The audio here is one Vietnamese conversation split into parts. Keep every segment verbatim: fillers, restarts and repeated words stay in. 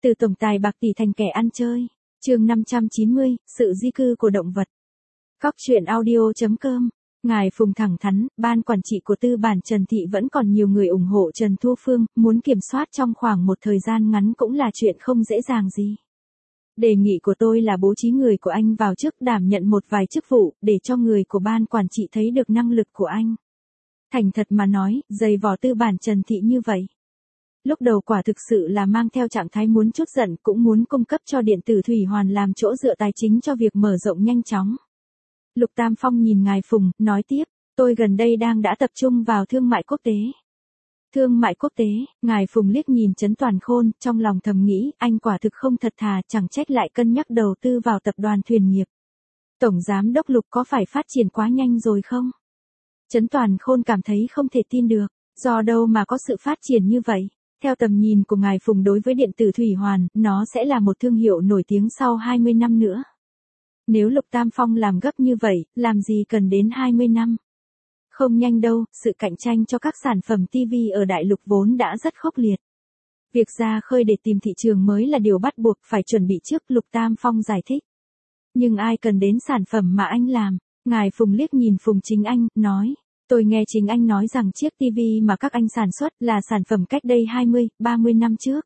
Từ tổng tài bạc tỷ thành kẻ ăn chơi. Chương năm trăm chín mươi, sự di cư của động vật. Cóc truyện audio chấm com. Ngài Phùng thẳng thắn, ban quản trị của tư bản Trần Thị vẫn còn nhiều người ủng hộ Trần Thu Phương, muốn kiểm soát trong khoảng một thời gian ngắn cũng là chuyện không dễ dàng gì. Đề nghị của tôi là bố trí người của anh vào chức đảm nhận một vài chức vụ, để cho người của ban quản trị thấy được năng lực của anh. Thành thật mà nói, dày vò tư bản Trần Thị như vậy. Lúc đầu quả thực sự là mang theo trạng thái muốn trút giận, cũng muốn cung cấp cho điện tử Thủy Hoàn làm chỗ dựa tài chính cho việc mở rộng nhanh chóng. Lục Tam Phong nhìn ngài Phùng, nói tiếp, tôi gần đây đang đã tập trung vào thương mại quốc tế. Thương mại quốc tế, ngài Phùng liếc nhìn Trấn Toàn Khôn, trong lòng thầm nghĩ, anh quả thực không thật thà, chẳng trách lại cân nhắc đầu tư vào tập đoàn thuyền nghiệp. Tổng giám đốc Lục có phải phát triển quá nhanh rồi không? Trấn Toàn Khôn cảm thấy không thể tin được, do đâu mà có sự phát triển như vậy. Theo tầm nhìn của ngài Phùng đối với điện tử Thủy Hoàn, nó sẽ là một thương hiệu nổi tiếng sau hai mươi năm nữa. Nếu Lục Tam Phong làm gấp như vậy, làm gì cần đến hai mươi năm? Không nhanh đâu, sự cạnh tranh cho các sản phẩm ti vi ở đại lục vốn đã rất khốc liệt. Việc ra khơi để tìm thị trường mới là điều bắt buộc phải chuẩn bị trước, Lục Tam Phong giải thích. Nhưng ai cần đến sản phẩm mà anh làm? Ngài Phùng liếc nhìn Phùng Chính Anh, nói. Tôi nghe chính anh nói rằng chiếc ti vi mà các anh sản xuất là sản phẩm cách đây hai mươi, ba mươi năm trước.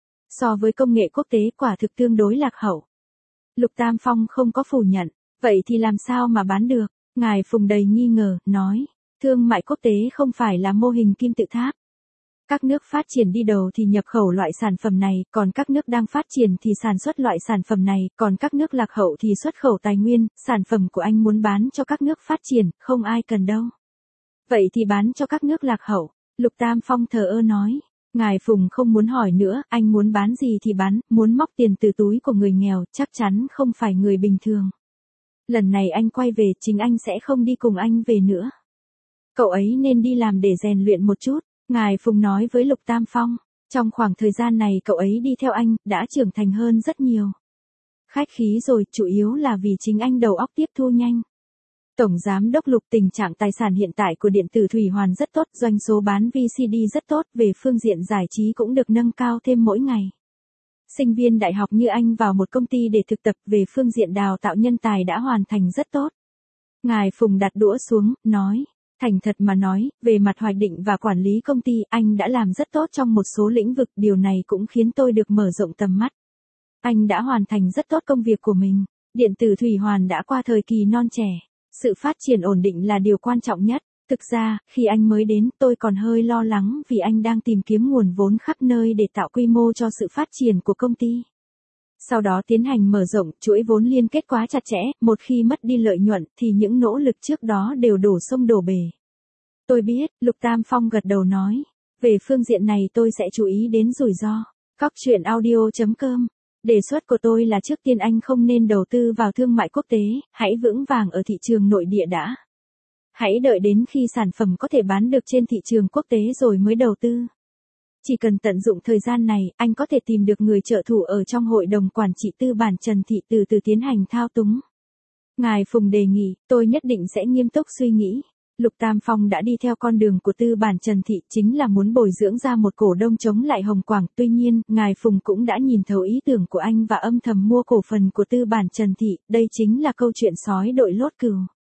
So với công nghệ quốc tế quả thực tương đối lạc hậu. Lục Tam Phong không có phủ nhận, vậy thì làm sao mà bán được? Ngài Phùng đầy nghi ngờ, nói, thương mại quốc tế không phải là mô hình kim tự tháp. Các nước phát triển đi đầu thì nhập khẩu loại sản phẩm này, còn các nước đang phát triển thì sản xuất loại sản phẩm này, còn các nước lạc hậu thì xuất khẩu tài nguyên, sản phẩm của anh muốn bán cho các nước phát triển, không ai cần đâu. Vậy thì bán cho các nước lạc hậu, Lục Tam Phong thờ ơ nói. Ngài Phùng không muốn hỏi nữa, anh muốn bán gì thì bán, muốn móc tiền từ túi của người nghèo, chắc chắn không phải người bình thường. Lần này anh quay về, chính anh sẽ không đi cùng anh về nữa. Cậu ấy nên đi làm để rèn luyện một chút, Ngài Phùng nói với Lục Tam Phong. Trong khoảng thời gian này cậu ấy đi theo anh, đã trưởng thành hơn rất nhiều. Khách khí rồi, chủ yếu là vì chính anh đầu óc tiếp thu nhanh. Tổng giám đốc Lục, tình trạng tài sản hiện tại của điện tử Thủy Hoàn rất tốt, doanh số bán vê xê đê rất tốt, về phương diện giải trí cũng được nâng cao thêm mỗi ngày. Sinh viên đại học như anh vào một công ty để thực tập, về phương diện đào tạo nhân tài đã hoàn thành rất tốt. Ngài Phùng đặt đũa xuống, nói, thành thật mà nói, về mặt hoạch định và quản lý công ty, anh đã làm rất tốt trong một số lĩnh vực, điều này cũng khiến tôi được mở rộng tầm mắt. Anh đã hoàn thành rất tốt công việc của mình, điện tử Thủy Hoàn đã qua thời kỳ non trẻ. Sự phát triển ổn định là điều quan trọng nhất. Thực ra, khi anh mới đến, tôi còn hơi lo lắng vì anh đang tìm kiếm nguồn vốn khắp nơi để tạo quy mô cho sự phát triển của công ty. Sau đó tiến hành mở rộng, chuỗi vốn liên kết quá chặt chẽ, một khi mất đi lợi nhuận thì những nỗ lực trước đó đều đổ sông đổ bể. Tôi biết, Lục Tam Phong gật đầu nói. Về phương diện này tôi sẽ chú ý đến rủi ro. Cóc truyện audio chấm com. Đề xuất của tôi là trước tiên anh không nên đầu tư vào thương mại quốc tế, hãy vững vàng ở thị trường nội địa đã. Hãy đợi đến khi sản phẩm có thể bán được trên thị trường quốc tế rồi mới đầu tư. Chỉ cần tận dụng thời gian này, anh có thể tìm được người trợ thủ ở trong hội đồng quản trị tư bản Trần Thị từ từ tiến hành thao túng. Ngài Phùng đề nghị, tôi nhất định sẽ nghiêm túc suy nghĩ. Lục Tam Phong đã đi theo con đường của tư bản Trần Thị, chính là muốn bồi dưỡng ra một cổ đông chống lại Hồng Quảng. Tuy nhiên, ngài Phùng cũng đã nhìn thấu ý tưởng của anh và âm thầm mua cổ phần của tư bản Trần Thị, đây chính là câu chuyện sói đội lốt cừu.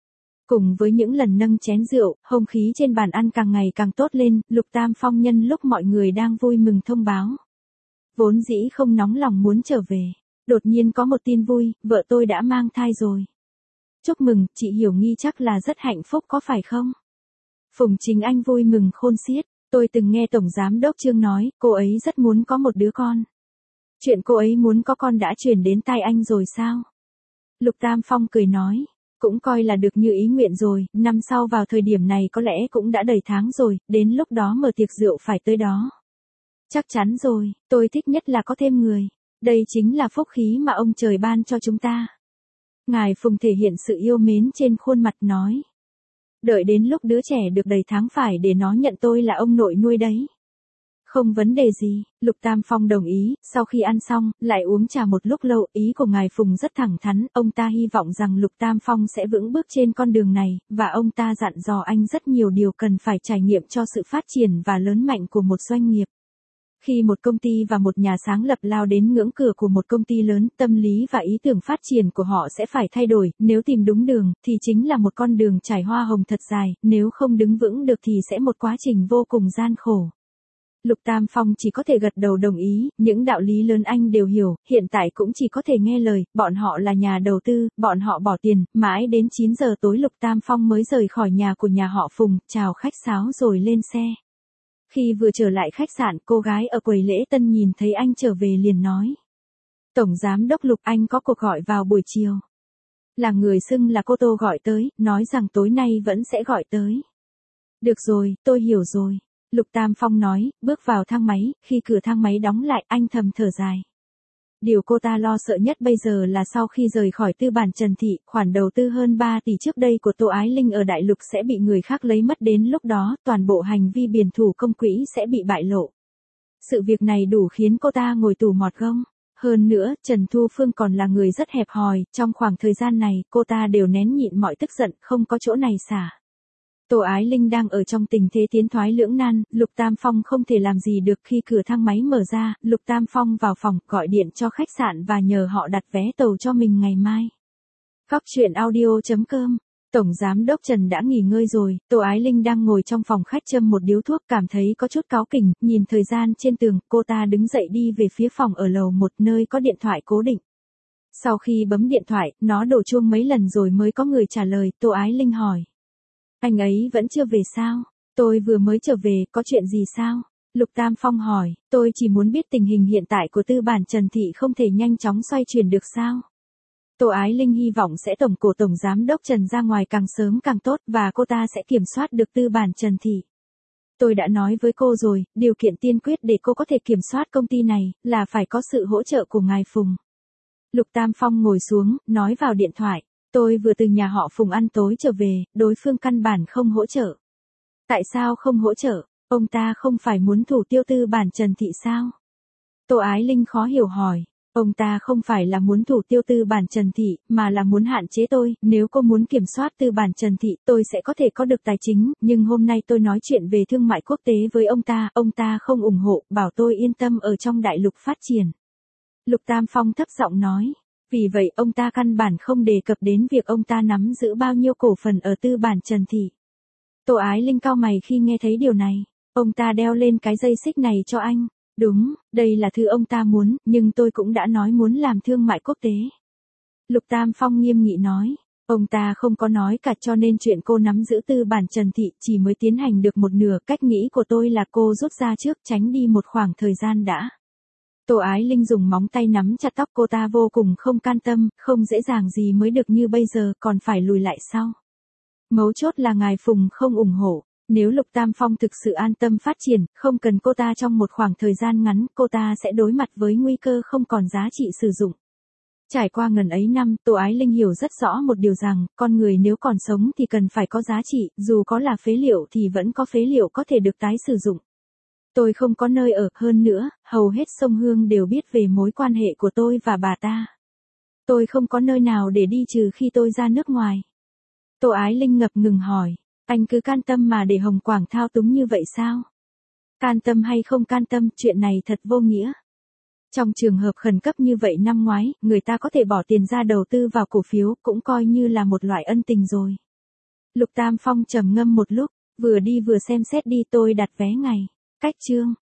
Cùng với những lần nâng chén rượu, hông khí trên bàn ăn càng ngày càng tốt lên, Lục Tam Phong nhân lúc mọi người đang vui mừng thông báo. Vốn dĩ không nóng lòng muốn trở về. Đột nhiên có một tin vui, vợ tôi đã mang thai rồi. Chúc mừng, chị Hiểu Nghi chắc là rất hạnh phúc có phải không? Phùng Chính Anh vui mừng khôn xiết, tôi từng nghe Tổng Giám đốc Trương nói, cô ấy rất muốn có một đứa con. Chuyện cô ấy muốn có con đã truyền đến tai anh rồi sao? Lục Tam Phong cười nói, cũng coi là được như ý nguyện rồi, năm sau vào thời điểm này có lẽ cũng đã đầy tháng rồi, đến lúc đó mở tiệc rượu phải tới đó. Chắc chắn rồi, tôi thích nhất là có thêm người, đây chính là phúc khí mà ông trời ban cho chúng ta. Ngài Phùng thể hiện sự yêu mến trên khuôn mặt nói. Đợi đến lúc đứa trẻ được đầy tháng phải để nó nhận tôi là ông nội nuôi đấy. Không vấn đề gì, Lục Tam Phong đồng ý, sau khi ăn xong, lại uống trà một lúc lâu, ý của ngài Phùng rất thẳng thắn, ông ta hy vọng rằng Lục Tam Phong sẽ vững bước trên con đường này, và ông ta dặn dò anh rất nhiều điều cần phải trải nghiệm cho sự phát triển và lớn mạnh của một doanh nghiệp. Khi một công ty và một nhà sáng lập lao đến ngưỡng cửa của một công ty lớn, tâm lý và ý tưởng phát triển của họ sẽ phải thay đổi, nếu tìm đúng đường, thì chính là một con đường trải hoa hồng thật dài, nếu không đứng vững được thì sẽ một quá trình vô cùng gian khổ. Lục Tam Phong chỉ có thể gật đầu đồng ý, những đạo lý lớn anh đều hiểu, hiện tại cũng chỉ có thể nghe lời, bọn họ là nhà đầu tư, bọn họ bỏ tiền, mãi đến chín giờ tối Lục Tam Phong mới rời khỏi nhà của nhà họ Phùng, chào khách sáo rồi lên xe. Khi vừa trở lại khách sạn, cô gái ở quầy lễ tân nhìn thấy anh trở về liền nói. Tổng giám đốc Lục, anh có cuộc gọi vào buổi chiều. Là người xưng là cô Tô gọi tới, nói rằng tối nay vẫn sẽ gọi tới. Được rồi, tôi hiểu rồi. Lục Tam Phong nói, bước vào thang máy, khi cửa thang máy đóng lại, anh thầm thở dài. Điều cô ta lo sợ nhất bây giờ là sau khi rời khỏi tư bản Trần Thị, khoản đầu tư hơn ba tỷ trước đây của Tô Ái Linh ở Đại Lục sẽ bị người khác lấy mất, đến lúc đó, toàn bộ hành vi biển thủ công quỹ sẽ bị bại lộ. Sự việc này đủ khiến cô ta ngồi tù mọt gông. Hơn nữa, Trần Thu Phương còn là người rất hẹp hòi, trong khoảng thời gian này, cô ta đều nén nhịn mọi tức giận, không có chỗ này xả. Tô Ái Linh đang ở trong tình thế tiến thoái lưỡng nan, Lục Tam Phong không thể làm gì được. Khi cửa thang máy mở ra, Lục Tam Phong vào phòng, gọi điện cho khách sạn và nhờ họ đặt vé tàu cho mình ngày mai. Cóc truyện audio chấm com. Tổng giám đốc Trần đã nghỉ ngơi rồi, Tô Ái Linh đang ngồi trong phòng khách châm một điếu thuốc, cảm thấy có chút cáu kỉnh, nhìn thời gian trên tường, cô ta đứng dậy đi về phía phòng ở lầu một nơi có điện thoại cố định. Sau khi bấm điện thoại, nó đổ chuông mấy lần rồi mới có người trả lời, Tô Ái Linh hỏi. Anh ấy vẫn chưa về sao? Tôi vừa mới trở về, có chuyện gì sao? Lục Tam Phong hỏi, tôi chỉ muốn biết tình hình hiện tại của tư bản Trần Thị không thể nhanh chóng xoay chuyển được sao? Tô Ái Linh hy vọng sẽ tổng cổ tổng giám đốc Trần ra ngoài càng sớm càng tốt và cô ta sẽ kiểm soát được tư bản Trần Thị. Tôi đã nói với cô rồi, điều kiện tiên quyết để cô có thể kiểm soát công ty này là phải có sự hỗ trợ của ngài Phùng. Lục Tam Phong ngồi xuống, nói vào điện thoại. Tôi vừa từ nhà họ Phùng ăn tối trở về, đối phương căn bản không hỗ trợ. Tại sao không hỗ trợ? Ông ta không phải muốn thủ tiêu tư bản Trần Thị sao? Tô Ái Linh khó hiểu hỏi. Ông ta không phải là muốn thủ tiêu tư bản Trần Thị, mà là muốn hạn chế tôi. Nếu cô muốn kiểm soát tư bản Trần Thị, tôi sẽ có thể có được tài chính. Nhưng hôm nay tôi nói chuyện về thương mại quốc tế với ông ta, ông ta không ủng hộ, bảo tôi yên tâm ở trong Đại Lục phát triển. Lục Tam Phong thấp giọng nói. Vì vậy ông ta căn bản không đề cập đến việc ông ta nắm giữ bao nhiêu cổ phần ở tư bản Trần Thị. Tô Ái Linh cau mày khi nghe thấy điều này. Ông ta đeo lên cái dây xích này cho anh. Đúng, đây là thứ ông ta muốn, nhưng tôi cũng đã nói muốn làm thương mại quốc tế. Lục Tam Phong nghiêm nghị nói. Ông ta không có nói cả, cho nên chuyện cô nắm giữ tư bản Trần Thị chỉ mới tiến hành được một nửa. Cách nghĩ của tôi là cô rút ra trước, tránh đi một khoảng thời gian đã. Tô Ái Linh dùng móng tay nắm chặt tóc, cô ta vô cùng không can tâm, không dễ dàng gì mới được như bây giờ, còn phải lùi lại sau. Mấu chốt là ngài Phùng không ủng hộ. Nếu Lục Tam Phong thực sự an tâm phát triển, không cần cô ta trong một khoảng thời gian ngắn, cô ta sẽ đối mặt với nguy cơ không còn giá trị sử dụng. Trải qua ngần ấy năm, Tô Ái Linh hiểu rất rõ một điều rằng, con người nếu còn sống thì cần phải có giá trị, dù có là phế liệu thì vẫn có phế liệu có thể được tái sử dụng. Tôi không có nơi ở, hơn nữa, hầu hết sông Hương đều biết về mối quan hệ của tôi và bà ta. Tôi không có nơi nào để đi trừ khi tôi ra nước ngoài. Tô Ái Linh ngập ngừng hỏi, anh cứ can tâm mà để Hồng Quảng thao túng như vậy sao? Can tâm hay không can tâm, chuyện này thật vô nghĩa. Trong trường hợp khẩn cấp như vậy năm ngoái, người ta có thể bỏ tiền ra đầu tư vào cổ phiếu, cũng coi như là một loại ân tình rồi. Lục Tam Phong trầm ngâm một lúc, vừa đi vừa xem xét đi, tôi đặt vé ngày. Cách chương